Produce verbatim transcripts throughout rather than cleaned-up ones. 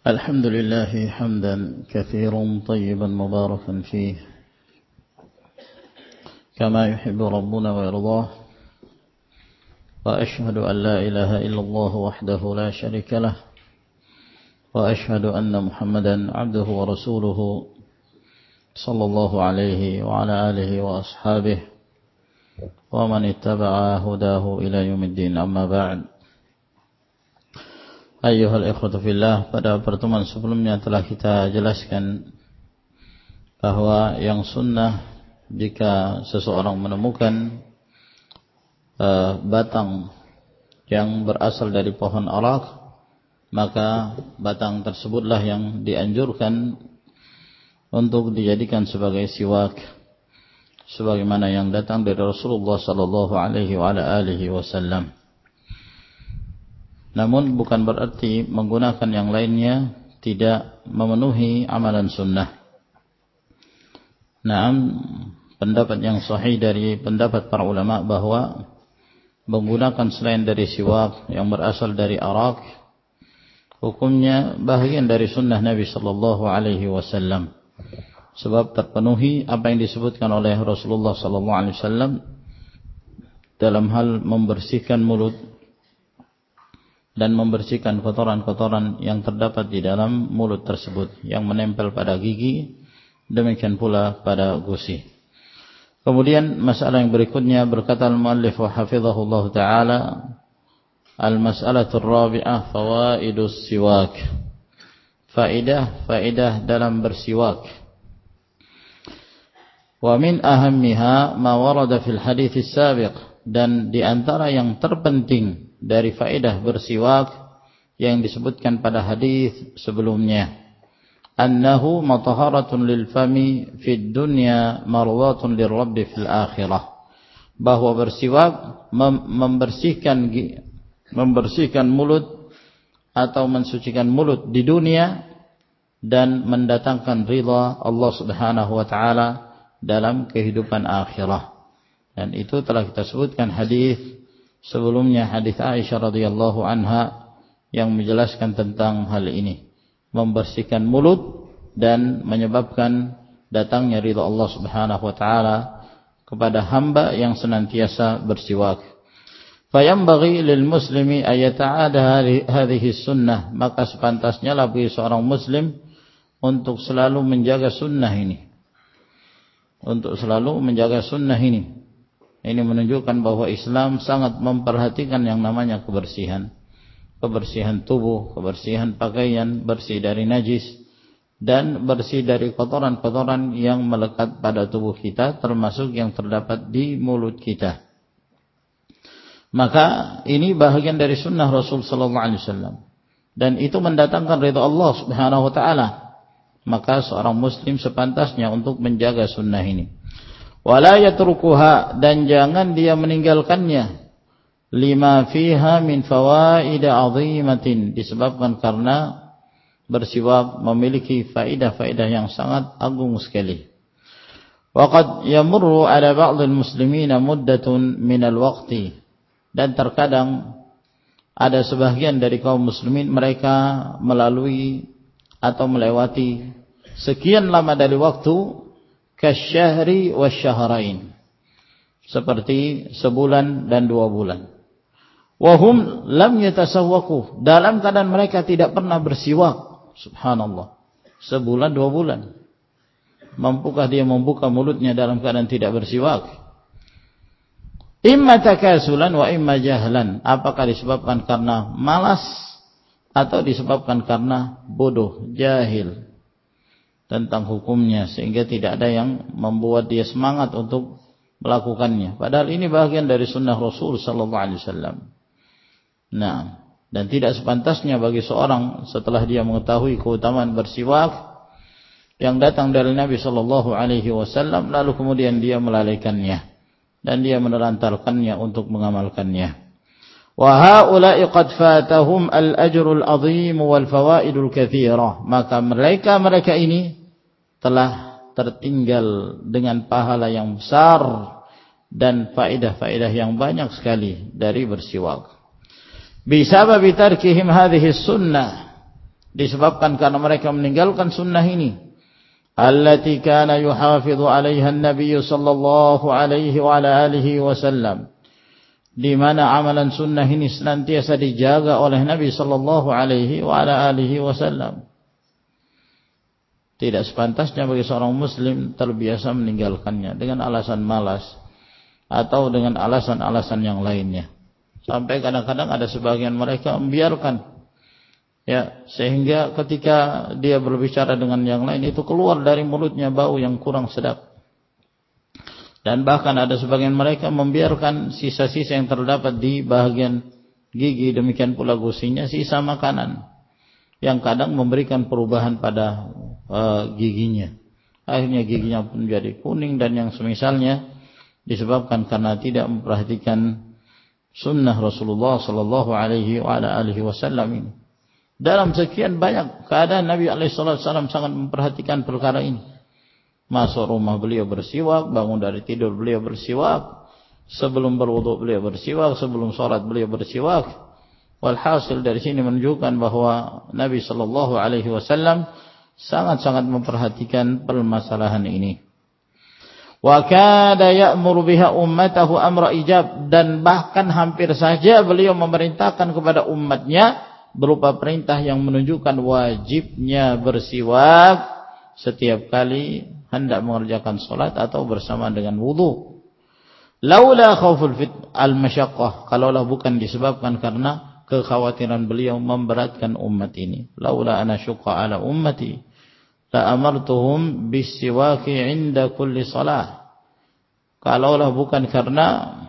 الحمد لله حمدا كثيرا طيبا مباركا فيه كما يحب ربنا ويرضاه وأشهد أن لا إله إلا الله وحده لا شريك له وأشهد أن محمدا عبده ورسوله صلى الله عليه وعلى آله وأصحابه ومن اتبع هداه إلى يوم الدين. أما بعد. Ayyuhal ikhwatu fillah, pada pertemuan sebelumnya telah kita jelaskan bahwa yang sunnah jika seseorang menemukan uh, batang yang berasal dari pohon arak, maka batang tersebutlah yang dianjurkan untuk dijadikan sebagai siwak, sebagaimana yang datang dari Rasulullah sallallahu alaihi wa ala alihi wasallam. Namun bukan berarti menggunakan yang lainnya tidak memenuhi amalan sunnah. Naam, pendapat yang sahih dari pendapat para ulama bahwa menggunakan selain dari siwak yang berasal dari arak, hukumnya bahagian dari sunnah Nabi sallallahu alaihi wasallam. Sebab terpenuhi apa yang disebutkan oleh Rasulullah sallallahu alaihi wasallam dalam hal membersihkan mulut dan membersihkan kotoran-kotoran yang terdapat di dalam mulut tersebut yang menempel pada gigi, demikian pula pada gusi. Kemudian masalah yang berikutnya, berkata al-muallif wa hafizahullah ta'ala, al-mas'alatul rabi'ah fawaidus siwak, faidah faidah dalam bersiwak. Wa min ahammiha ma warada fil hadits as-sabiq, dan di antara yang terpenting dari faedah bersiwak yang disebutkan pada hadis sebelumnya, annahu mataharatun lil fami fid dunya mardatun lirabbi fil akhirah, bahwa bersiwak mem membersihkan membersihkan mulut atau mensucikan mulut di dunia dan mendatangkan ridha Allah Subhanahu wa taala dalam kehidupan akhirah. Dan itu telah kita sebutkan hadis sebelumnya, hadis Aisyah radhiyallahu anha yang menjelaskan tentang hal ini, membersihkan mulut dan menyebabkan datangnya ridha Allah Subhanahu wa taala kepada hamba yang senantiasa bersiwak. Fayambaghi lil muslimi ay yata'ada hadhihi sunnah, maka sepantasnya bagi seorang muslim untuk selalu menjaga sunnah ini. Untuk selalu menjaga sunnah ini. Ini menunjukkan bahwa Islam sangat memperhatikan yang namanya kebersihan. Kebersihan tubuh, kebersihan pakaian, bersih dari najis, dan bersih dari kotoran-kotoran yang melekat pada tubuh kita, termasuk yang terdapat di mulut kita. Maka ini bahagian dari sunnah Rasul sallallahu alaihi wasallam. Dan itu mendatangkan ridha Allah Subhanahu wa taala. Maka seorang muslim sepantasnya untuk menjaga sunnah ini. Wala yatrukuha, dan jangan dia meninggalkannya, lima fiha min fawaid azimatin, disebabkan karena bersiwak memiliki faedah-faedah yang sangat agung sekali. Waqad yamurru ala ba'dil muslimina muddatun min alwaqti, dan terkadang ada sebagian dari kaum muslimin mereka melalui atau melewati sekian lama dari waktu, kasyahri wasyahrain, seperti sebulan dan dua bulan. Wahum lam yatasawwaku, dalam keadaan mereka tidak pernah bersiwak. Subhanallah, sebulan dua bulan. Mampukah dia membuka mulutnya dalam keadaan tidak bersiwak? Imma takasulan wa imma jahlan, apakah disebabkan karena malas atau disebabkan karena bodoh, jahil tentang hukumnya, sehingga tidak ada yang membuat dia semangat untuk melakukannya. Padahal ini bagian dari sunnah Rasul sallallahu alaihi wasallam. Nah, dan tidak sepantasnya bagi seorang setelah dia mengetahui keutamaan bersiwak yang datang dari Nabi sallallahu alaihi wasallam, lalu kemudian dia melalaikannya dan dia menelantarkannya untuk mengamalkannya. Wa haula'i qad fatahum al-ajrul 'azim wal fawaidul katsirah, maka mereka-mereka ini telah tertinggal dengan pahala yang besar dan faedah-faedah yang banyak sekali dari bersiwak. Bisababi tarkihim hadhihi sunnah, disebabkan karena mereka meninggalkan sunnah ini, allati kana yuhafidhu 'alaiha an-nabiy sallallahu alaihi wa ala alihi wasallam, di mana amalan sunnah ini senantiasa dijaga oleh Nabi sallallahu alaihi wa ala alihi wasallam. Tidak sepantasnya bagi seorang muslim terbiasa meninggalkannya dengan alasan malas atau dengan alasan-alasan yang lainnya. Sampai kadang-kadang ada sebagian mereka membiarkan, ya, sehingga ketika dia berbicara dengan yang lain itu keluar dari mulutnya bau yang kurang sedap. Dan bahkan ada sebagian mereka membiarkan sisa-sisa yang terdapat di bahagian gigi, demikian pula gusinya, sisa makanan yang kadang memberikan perubahan pada uh, giginya. Akhirnya giginya pun menjadi kuning dan yang semisalnya, disebabkan karena tidak memperhatikan sunnah Rasulullah sallallahu alaihi wa ala alihi wasallam ini. Dalam sekian banyak keadaan Nabi alaihi wasallam sangat memperhatikan perkara ini. Masuk rumah beliau bersiwak, bangun dari tidur beliau bersiwak, sebelum berwudu beliau bersiwak, sebelum salat beliau bersiwak. Walhasil dari sini menunjukkan bahwa Nabi sallallahu alaihi wasallam sangat-sangat memperhatikan permasalahan ini. Wa kada ya'muru biha ummatahu amra ijab, dan bahkan hampir saja beliau memerintahkan kepada umatnya berupa perintah yang menunjukkan wajibnya bersiwak setiap kali hendak mengerjakan salat atau bersamaan dengan wudu. Laula khauful fit al-masyaqqah, kalaulah bukan disebabkan karena kekhawatiran beliau memberatkan umat ini. Laula ana syuqqa ala ummati la amartuhum bisiwaki 'inda kulli salah. Kalaulah bukan karena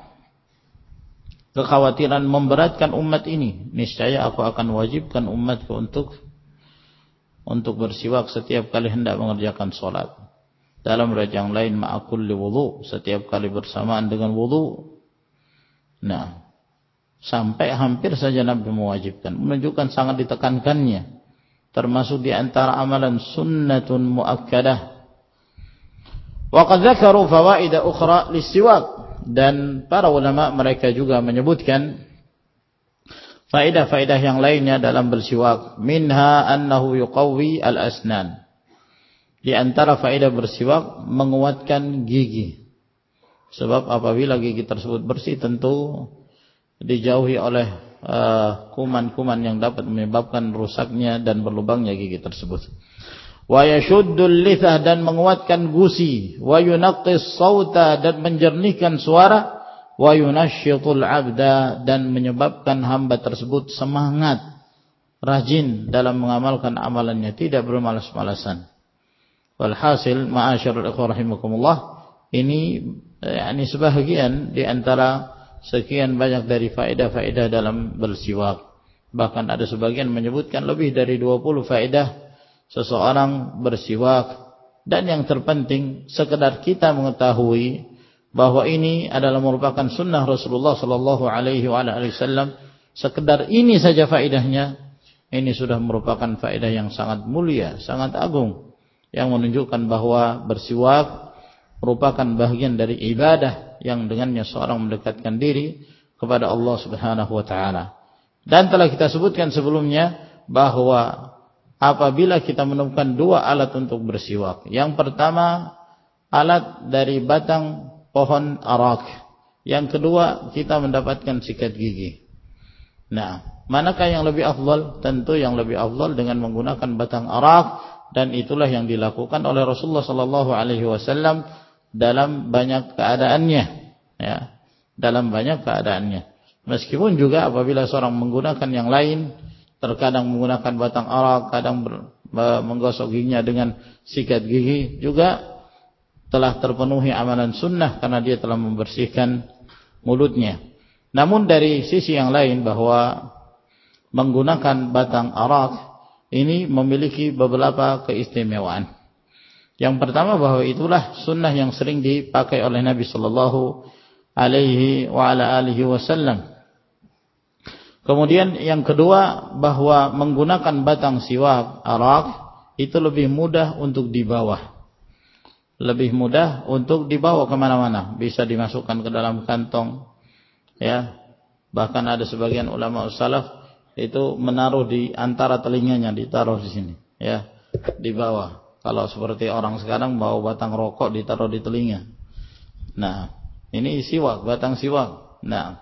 kekhawatiran memberatkan umat ini, niscaya aku akan wajibkan umatku untuk untuk bersiwak setiap kali hendak mengerjakan salat. Dalam riwayat yang lain ma'a kulli wudu, setiap kali bersamaan dengan wudu. Nah, sampai hampir saja Nabi mewajibkan, menunjukkan sangat ditekankannya, termasuk di antara amalan sunnatun muakkadah. Wa qad dzakaru fawaid ukhra lis-siwak, dan para ulama mereka juga menyebutkan faedah-faedah yang lainnya dalam bersiwak. Minha annahu yuqawwi al-asnan, di antara faedah bersiwak menguatkan gigi, sebab apabila gigi tersebut bersih tentu dijauhi oleh kuman-kuman uh, yang dapat menyebabkan rusaknya dan berlubangnya gigi tersebut. Wa yashuddul lithah, dan menguatkan gusi. Wa yunaqqis sauta, dan menjernihkan suara. Wa yunashitul abda, dan menyebabkan hamba tersebut semangat, rajin dalam mengamalkan amalannya, tidak bermalas-malasan. Walhasil ma'asyarul ikhwah rahimakumullah, ini yakni sebahagian di antara sekian banyak dari faedah-faedah dalam bersiwak. Bahkan ada sebagian menyebutkan lebih dari dua puluh faedah seseorang bersiwak. Dan yang terpenting, sekedar kita mengetahui bahwa ini adalah merupakan sunnah Rasulullah sallallahu alaihi wasallam, sekedar ini saja faedahnya, ini sudah merupakan faedah yang sangat mulia, sangat agung, yang menunjukkan bahwa bersiwak merupakan bahagian dari ibadah yang dengannya seorang mendekatkan diri kepada Allah Subhanahu wa taala. Dan telah kita sebutkan sebelumnya bahwa apabila kita menemukan dua alat untuk bersiwak, yang pertama alat dari batang pohon arak, yang kedua kita mendapatkan sikat gigi. Nah, manakah yang lebih afdal? Tentu yang lebih afdal dengan menggunakan batang arak, dan itulah yang dilakukan oleh Rasulullah sallallahu alaihi wasallam dalam banyak keadaannya, ya, dalam banyak keadaannya. Meskipun juga apabila seorang menggunakan yang lain, terkadang menggunakan batang arak, kadang ber, menggosok giginya dengan sikat gigi, juga telah terpenuhi amalan sunnah karena dia telah membersihkan mulutnya. Namun dari sisi yang lain, bahwa menggunakan batang arak ini memiliki beberapa keistimewaan. Yang pertama, bahwa itulah sunnah yang sering dipakai oleh Nabi sallallahu alaihi wa ala alihi wasallam. Kemudian yang kedua, bahwa menggunakan batang siwak arak itu lebih mudah untuk dibawa. Lebih mudah untuk dibawa kemana-mana. Bisa dimasukkan ke dalam kantong, ya. Bahkan ada sebagian ulama salaf itu menaruh di antara telinganya, ditaruh di sini, ya, di bawah. Kalau seperti orang sekarang bawa batang rokok ditaruh di telinga. Nah, ini siwak, batang siwak. Nah,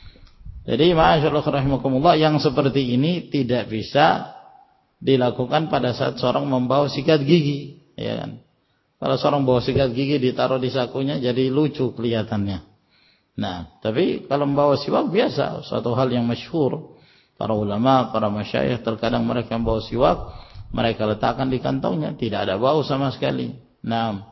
jadi ma'asyarullah rahimakumullah, yang seperti ini tidak bisa dilakukan pada saat seorang membawa sikat gigi, ya kan? Kalau seorang bawa sikat gigi ditaruh di sakunya jadi lucu kelihatannya. Nah, tapi kalau membawa siwak biasa, suatu hal yang masyhur. Para ulama, para masyayikh terkadang mereka membawa siwak, mereka letakkan di kantongnya, tidak ada bau sama sekali. Nah,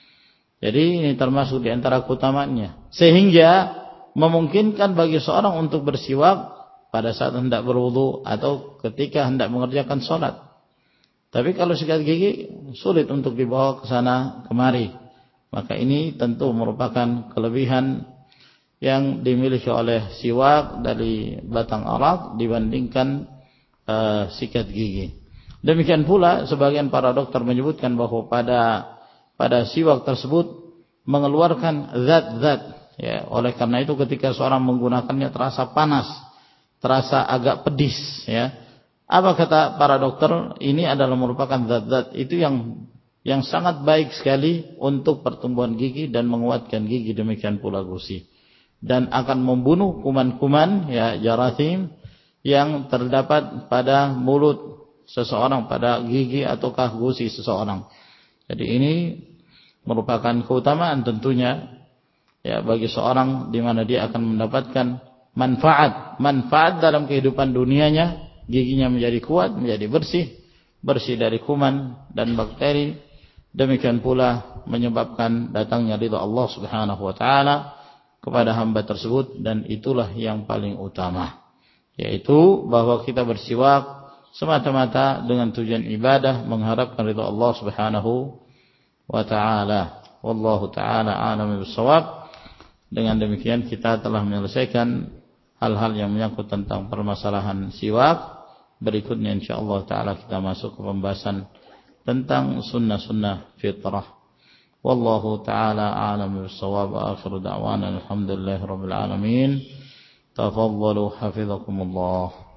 jadi ini termasuk di antara keutamaannya. Sehingga memungkinkan bagi seorang untuk bersiwak pada saat hendak berwudu atau ketika hendak mengerjakan sholat. Tapi kalau sikat gigi sulit untuk dibawa ke sana kemari. Maka ini tentu merupakan kelebihan yang dimiliki oleh siwak dari batang arak dibandingkan uh, sikat gigi. Demikian pula sebagian para dokter menyebutkan bahwa pada pada siwak tersebut mengeluarkan zat-zat, ya, oleh karena itu ketika seorang menggunakannya terasa panas, terasa agak pedis, ya. Apa kata para dokter? Ini adalah merupakan zat-zat itu yang yang sangat baik sekali untuk pertumbuhan gigi dan menguatkan gigi, demikian pula gusi, dan akan membunuh kuman-kuman, ya, jarathim yang terdapat pada mulut seseorang, pada gigi ataukah gusi seseorang. Jadi ini merupakan keutamaan tentunya, ya, bagi seorang di mana dia akan mendapatkan manfaat, manfaat dalam kehidupan dunianya, giginya menjadi kuat, menjadi bersih, bersih dari kuman dan bakteri. Demikian pula menyebabkan datangnya ridha Allah Subhanahu wa taala kepada hamba tersebut, dan itulah yang paling utama, yaitu bahwa kita bersiwak semata-mata dengan tujuan ibadah, mengharapkan ridha Allah Subhanahu wa taala. Wallahu taala a'lam bissawab. Dengan demikian kita telah menyelesaikan hal-hal yang menyangkut tentang permasalahan siwak. Berikutnya insyaallah taala kita masuk ke pembahasan tentang sunnah-sunnah fitrah. Wallahu taala a'lam bissawab. Akhiru da'wana alhamdulillahirabbil alamin. Tafadhalu hafizakumullah.